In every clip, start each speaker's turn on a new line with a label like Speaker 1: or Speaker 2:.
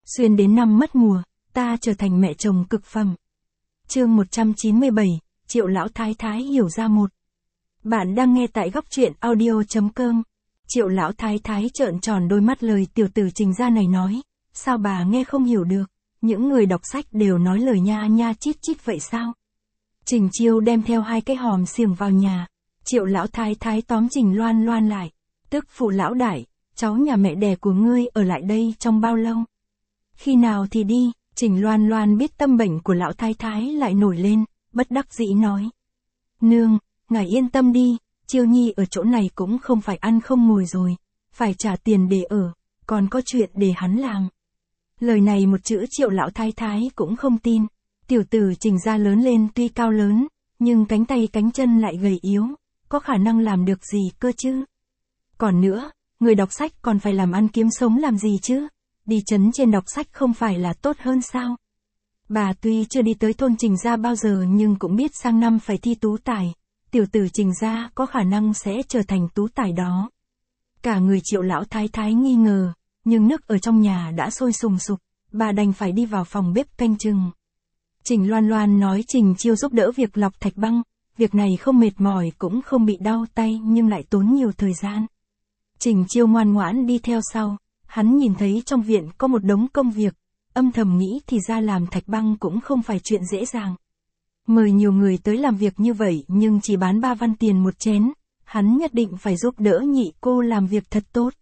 Speaker 1: Xuyên đến năm mất mùa, ta trở thành mẹ chồng cực phẩm. Chương 197, Triệu lão thái thái hiểu ra một. Bạn đang nghe tại góc truyện audio.com. Triệu lão thái thái trợn tròn đôi mắt lời tiểu tử Trình gia này nói, sao bà nghe không hiểu được, những người đọc sách đều nói lời nha nha chít chít vậy sao? Trình Chiêu đem theo 2 cái hòm xiềng vào nhà, Triệu lão thái thái tóm Trình Loan Loan lại, tức phụ lão đại, cháu nhà mẹ đẻ của ngươi ở lại đây trong bao lâu? Khi nào thì đi? Trình Loan Loan biết tâm bệnh của lão thái thái lại nổi lên, bất đắc dĩ nói. Nương, ngài yên tâm đi, Chiêu Nhi ở chỗ này cũng không phải ăn không ngồi rồi, phải trả tiền để ở, còn có chuyện để hắn làm. Lời này một chữ Triệu lão thái thái cũng không tin, tiểu tử Trình gia lớn lên tuy cao lớn, nhưng cánh tay cánh chân lại gầy yếu, có khả năng làm được gì cơ chứ? Còn nữa, người đọc sách còn phải làm ăn kiếm sống làm gì chứ? Đi trấn trên đọc sách không phải là tốt hơn sao? Bà tuy chưa đi tới thôn Trình gia bao giờ nhưng cũng biết sang năm phải thi tú tài, tiểu tử Trình gia có khả năng sẽ trở thành tú tài đó. Cả người Triệu lão thái thái nghi ngờ, nhưng nước ở trong nhà đã sôi sùng sục, bà đành phải đi vào phòng bếp canh chừng. Trình Loan Loan nói Trình Chiêu giúp đỡ việc lọc thạch băng, việc này không mệt mỏi cũng không bị đau tay nhưng lại tốn nhiều thời gian. Trình Chiêu ngoan ngoãn đi theo sau, hắn nhìn thấy trong viện có một đống công việc, âm thầm nghĩ thì ra làm thạch băng cũng không phải chuyện dễ dàng. Mời nhiều người tới làm việc như vậy nhưng chỉ bán 3 văn tiền một chén, hắn nhất định phải giúp đỡ nhị cô làm việc thật tốt.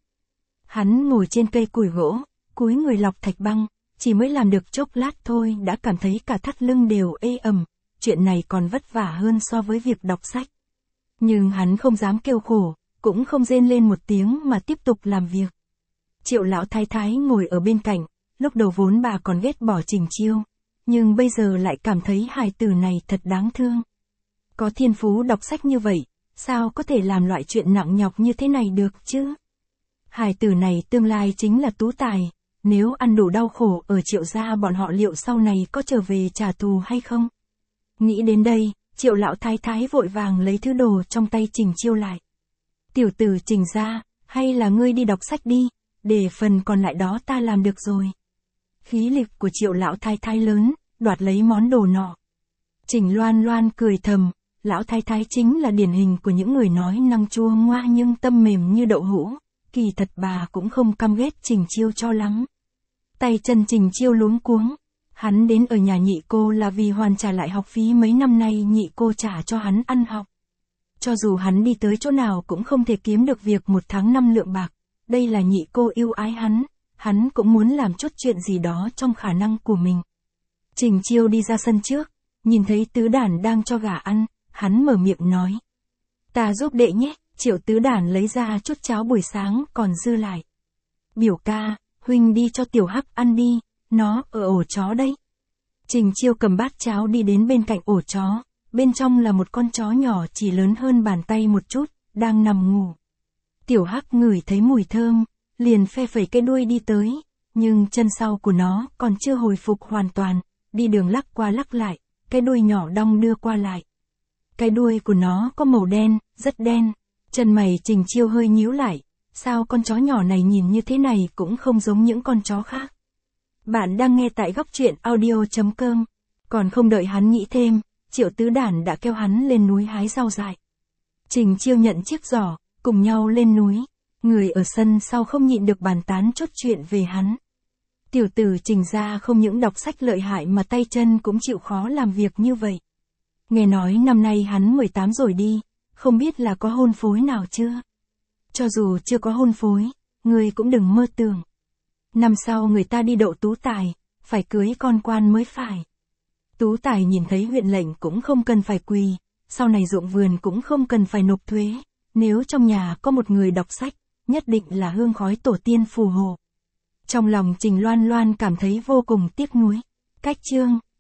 Speaker 1: Hắn ngồi trên cây củi gỗ, cúi người lọc thạch băng, chỉ mới làm được chốc lát thôi đã cảm thấy cả thắt lưng đều ê ẩm, chuyện này còn vất vả hơn so với việc đọc sách. Nhưng hắn không dám kêu khổ, cũng không rên lên một tiếng mà tiếp tục làm việc. Triệu lão thái thái ngồi ở bên cạnh, lúc đầu vốn bà còn ghét bỏ Trình Chiêu, nhưng bây giờ lại cảm thấy hài tử này thật đáng thương. Có thiên phú đọc sách như vậy, sao có thể làm loại chuyện nặng nhọc như thế này được chứ? Hài tử này tương lai chính là tú tài, nếu ăn đủ đau khổ ở Triệu gia bọn họ liệu sau này có trở về trả thù hay không? Nghĩ đến đây, Triệu lão thái thái vội vàng lấy thứ đồ trong tay Trình Chiêu lại. Tiểu tử Trình gia, hay là ngươi đi đọc sách đi, để phần còn lại đó ta làm được rồi. Khí lực của Triệu lão thái thái lớn, đoạt lấy món đồ nọ. Trình Loan Loan cười thầm, lão thái thái chính là điển hình của những người nói năng chua ngoa nhưng tâm mềm như đậu hũ, kỳ thật bà cũng không căm ghét Trình Chiêu cho lắm. Tay chân Trình Chiêu luống cuống, hắn đến ở nhà nhị cô là vì hoàn trả lại học phí mấy năm nay nhị cô trả cho hắn ăn học. Cho dù hắn đi tới chỗ nào cũng không thể kiếm được việc 1 tháng 5 lượng bạc, đây là nhị cô yêu ái hắn cũng muốn làm chút chuyện gì đó trong khả năng của mình. Trình Chiêu đi ra sân trước, nhìn thấy Tứ Đản đang cho gà ăn, hắn mở miệng nói. Ta giúp đệ nhé, Triệu Tứ Đản lấy ra chút cháo buổi sáng còn dư lại. Biểu ca, huynh đi cho Tiểu Hắc ăn đi, nó ở ổ chó đây. Trình Chiêu cầm bát cháo đi đến bên cạnh ổ chó, bên trong là một con chó nhỏ chỉ lớn hơn bàn tay một chút, đang nằm ngủ. Tiểu Hắc ngửi thấy mùi thơm, liền phe phẩy cái đuôi đi tới, nhưng chân sau của nó còn chưa hồi phục hoàn toàn, đi đường lắc qua lắc lại, cái đuôi nhỏ đong đưa qua lại. Cái đuôi của nó có màu đen, rất đen, chân mày Trình Chiêu hơi nhíu lại, sao con chó nhỏ này nhìn như thế này cũng không giống những con chó khác. Bạn đang nghe tại góc truyện audio.com, còn không đợi hắn nghĩ thêm, Triệu Tứ Đản đã kêu hắn lên núi hái rau dại. Trình Chiêu nhận chiếc giỏ, cùng nhau lên núi. Người ở sân sau không nhịn được bàn tán chốt chuyện về hắn. Tiểu tử Trình gia không những đọc sách lợi hại mà tay chân cũng chịu khó làm việc như vậy. Nghe nói năm nay hắn 18 rồi đi, không biết là có hôn phối nào chưa? Cho dù chưa có hôn phối, người cũng đừng mơ tưởng. Năm sau người ta đi đậu tú tài, phải cưới con quan mới phải. Tú tài nhìn thấy huyện lệnh cũng không cần phải quỳ, sau này ruộng vườn cũng không cần phải nộp thuế. Nếu trong nhà có một người đọc sách, nhất định là hương khói tổ tiên phù hộ. Trong lòng Trình Loan Loan cảm thấy vô cùng tiếc nuối. Cách chương